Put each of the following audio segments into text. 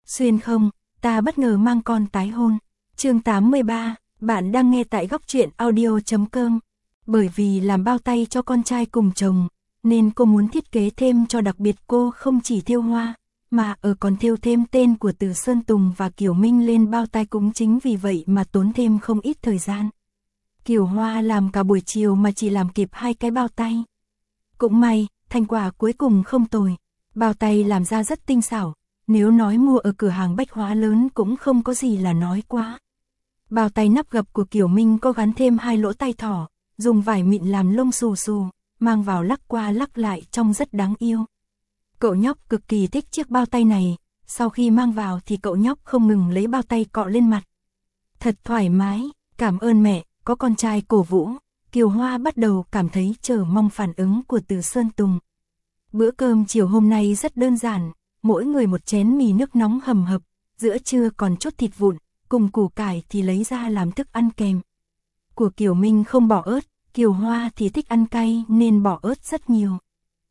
Xuyên không, ta bất ngờ mang con tái hôn. Chương 83, bạn đang nghe tại góc truyện audio.com. Bởi vì làm bao tay cho con trai cùng chồng, nên cô muốn thiết kế thêm cho đặc biệt. Cô không chỉ thêu hoa, mà còn thêu thêm tên của Từ Sơn Tùng và Kiều Minh lên bao tay. Cũng chính vì vậy mà tốn thêm không ít thời gian. Kiều Hoa làm cả buổi chiều mà chỉ làm kịp 2 cái bao tay. Cũng may, thành quả cuối cùng không tồi. Bao tay làm ra rất tinh xảo, nếu nói mua ở cửa hàng bách hóa lớn cũng không có gì là nói quá. Bao tay nắp gập của Kiều Minh có gắn thêm 2 lỗ tai thỏ, dùng vải mịn làm lông xù xù, mang vào lắc qua lắc lại trông rất đáng yêu. Cậu nhóc cực kỳ thích chiếc bao tay này, sau khi mang vào thì cậu nhóc không ngừng lấy bao tay cọ lên mặt. Thật thoải mái, cảm ơn mẹ, có con trai cổ vũ. Kiều Hoa bắt đầu cảm thấy chờ mong phản ứng của Từ Sơn Tùng. Bữa cơm chiều hôm nay rất đơn giản, mỗi người một chén mì nước nóng hầm hập, giữa trưa còn chút thịt vụn, cùng củ cải thì lấy ra làm thức ăn kèm. Của Kiều Minh không bỏ ớt, Kiều Hoa thì thích ăn cay nên bỏ ớt rất nhiều.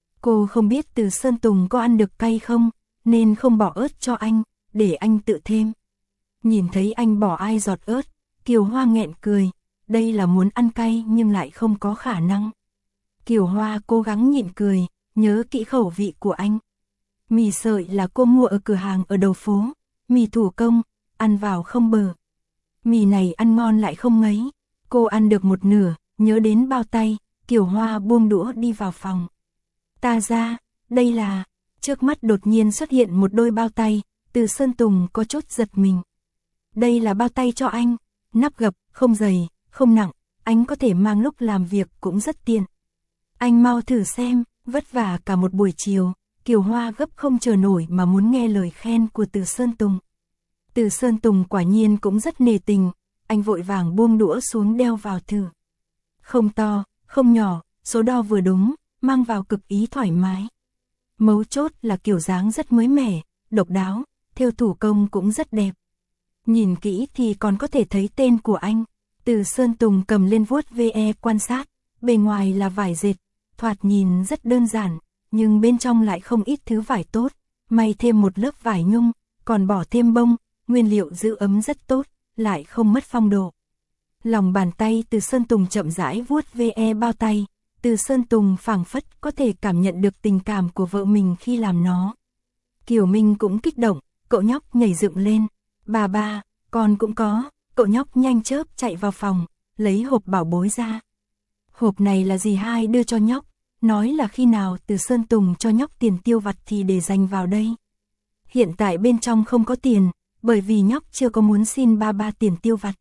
Cô không biết Từ Sơn Tùng có ăn được cay không, nên không bỏ ớt cho anh, để anh tự thêm. Nhìn thấy anh bỏ 2 giọt ớt, Kiều Hoa nghẹn cười, đây là muốn ăn cay nhưng lại không có khả năng. Kiều Hoa cố gắng nhịn cười, nhớ kỹ khẩu vị của anh. Mì sợi là cô mua ở cửa hàng ở đầu phố, mì thủ công, ăn vào không bờ. Mì này ăn ngon lại không ngấy. Cô ăn được một nửa, nhớ đến bao tay, Kiều Hoa buông đũa đi vào phòng. Ta ra, đây là... Trước mắt đột nhiên xuất hiện một đôi bao tay, Từ Sơn Tùng có chút giật mình. Đây là bao tay cho anh, nắp gập, không dày, không nặng, anh có thể mang lúc làm việc cũng rất tiện. Anh mau thử xem, vất vả cả một buổi chiều, Kiều Hoa gấp không chờ nổi mà muốn nghe lời khen của Từ Sơn Tùng. Từ Sơn Tùng quả nhiên cũng rất nề tình, anh vội vàng buông đũa xuống đeo vào thử. Không to, không nhỏ, số đo vừa đúng, mang vào cực ý thoải mái. Mấu chốt là kiểu dáng rất mới mẻ, độc đáo, thêu thủ công cũng rất đẹp. Nhìn kỹ thì còn có thể thấy tên của anh. Từ Sơn Tùng cầm lên vuốt ve quan sát, bề ngoài là vải dệt, thoạt nhìn rất đơn giản, nhưng bên trong lại không ít thứ vải tốt, may thêm một lớp vải nhung, còn bỏ thêm bông, nguyên liệu giữ ấm rất tốt, lại không mất phong độ. Lòng bàn tay Từ Sơn Tùng chậm rãi vuốt ve bao tay, Từ Sơn Tùng phảng phất có thể cảm nhận được tình cảm của vợ mình khi làm nó. Kiều Minh cũng kích động, cậu nhóc nhảy dựng lên, bà, con cũng có. Cậu nhóc nhanh chớp chạy vào phòng, lấy hộp bảo bối ra. Hộp này là dì hai đưa cho nhóc, nói là khi nào Từ Sơn Tùng cho nhóc tiền tiêu vặt thì để dành vào đây. Hiện tại bên trong không có tiền, bởi vì nhóc chưa có muốn xin ba tiền tiêu vặt.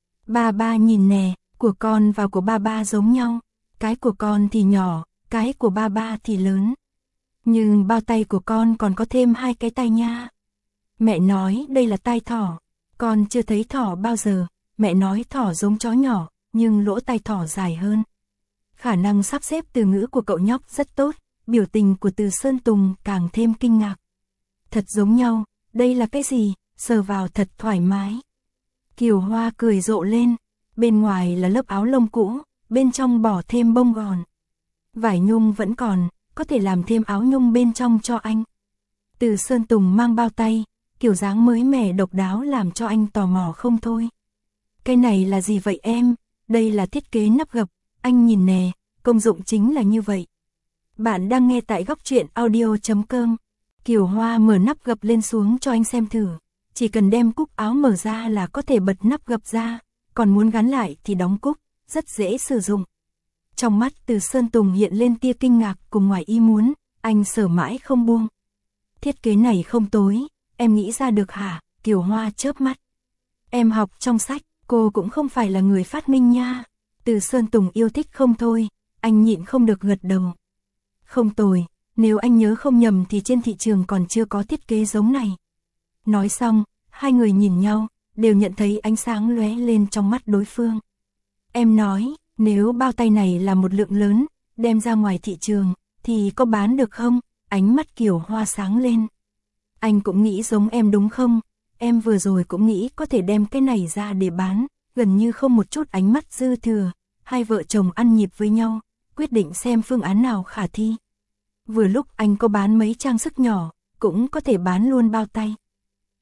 Ba nhìn nè, của con và của ba giống nhau, cái của con thì nhỏ, cái của ba thì lớn. Nhưng bao tay của con còn có thêm 2 cái tay nha. Mẹ nói đây là tai thỏ. Con chưa thấy thỏ bao giờ, mẹ nói thỏ giống chó nhỏ, nhưng lỗ tai thỏ dài hơn. Khả năng sắp xếp từ ngữ của cậu nhóc rất tốt, biểu tình của Từ Sơn Tùng càng thêm kinh ngạc. Thật giống nhau, đây là cái gì, sờ vào thật thoải mái. Kiều Hoa cười rộ lên, bên ngoài là lớp áo lông cũ, bên trong bỏ thêm bông gòn. Vải nhung vẫn còn, có thể làm thêm áo nhung bên trong cho anh. Từ Sơn Tùng mang bao tay, kiểu dáng mới mẻ độc đáo làm cho anh tò mò không thôi. Cái này là gì vậy em? Đây là thiết kế nắp gập, anh nhìn nè, công dụng chính là như vậy. Bạn đang nghe tại góc truyện audio.com. Kiều Hoa mở nắp gập lên xuống cho anh xem thử. Chỉ cần đem cúc áo mở ra là có thể bật nắp gập ra, còn muốn gắn lại thì đóng cúc, rất dễ sử dụng. Trong mắt Từ Sơn Tùng hiện lên tia kinh ngạc cùng ngoài ý muốn, anh sờ mãi không buông. Thiết kế này không tối. Em nghĩ ra được hả? Kiều Hoa chớp mắt. Em học trong sách, cô cũng không phải là người phát minh nha. Từ Sơn Tùng yêu thích không thôi, anh nhịn không được gật đầu. Không tồi, nếu anh nhớ không nhầm thì trên thị trường còn chưa có thiết kế giống này. Nói xong, hai người nhìn nhau, đều nhận thấy ánh sáng lóe lên trong mắt đối phương. Em nói, nếu bao tay này là một lượng lớn, đem ra ngoài thị trường, thì có bán được không? Ánh mắt Kiều Hoa sáng lên. Anh cũng nghĩ giống em đúng không? Em vừa rồi cũng nghĩ có thể đem cái này ra để bán, gần như không một chút ánh mắt dư thừa. Hai vợ chồng ăn nhịp với nhau, quyết định xem phương án nào khả thi. Vừa lúc anh có bán mấy trang sức nhỏ, cũng có thể bán luôn bao tay.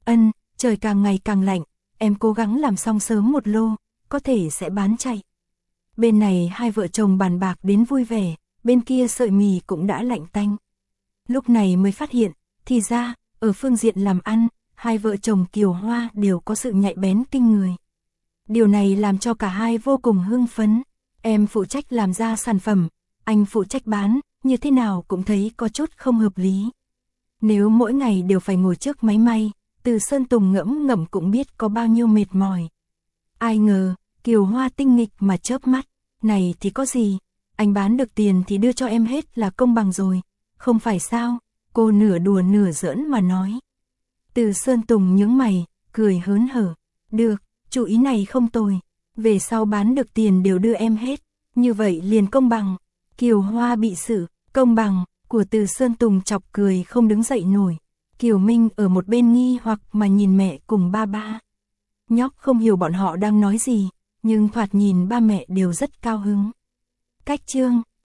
Trời càng ngày càng lạnh, em cố gắng làm xong sớm một lô, có thể sẽ bán chạy. Bên này hai vợ chồng bàn bạc đến vui vẻ, bên kia sợi mì cũng đã lạnh tanh. Lúc này mới phát hiện, thì ra, ở phương diện làm ăn, hai vợ chồng Kiều Hoa đều có sự nhạy bén kinh người. Điều này làm cho cả hai vô cùng hưng phấn. Em phụ trách làm ra sản phẩm, anh phụ trách bán, như thế nào cũng thấy có chút không hợp lý. Nếu mỗi ngày đều phải ngồi trước máy may, Từ Sơn Tùng ngẫm ngẫm cũng biết có bao nhiêu mệt mỏi. Ai ngờ, Kiều Hoa tinh nghịch mà chớp mắt, này thì có gì, anh bán được tiền thì đưa cho em hết là công bằng rồi, không phải sao, cô nửa đùa nửa giỡn mà nói. Từ Sơn Tùng nhướng mày, cười hớn hở, được, chủ ý này không tồi, về sau bán được tiền đều đưa em hết, như vậy liền công bằng. Kiều Hoa bị sự công bằng của Từ Sơn Tùng chọc cười không đứng dậy nổi. Kiều Minh ở một bên nghi hoặc mà nhìn mẹ cùng ba ba. Nhóc không hiểu bọn họ đang nói gì, nhưng thoạt nhìn ba mẹ đều rất cao hứng. Cách chương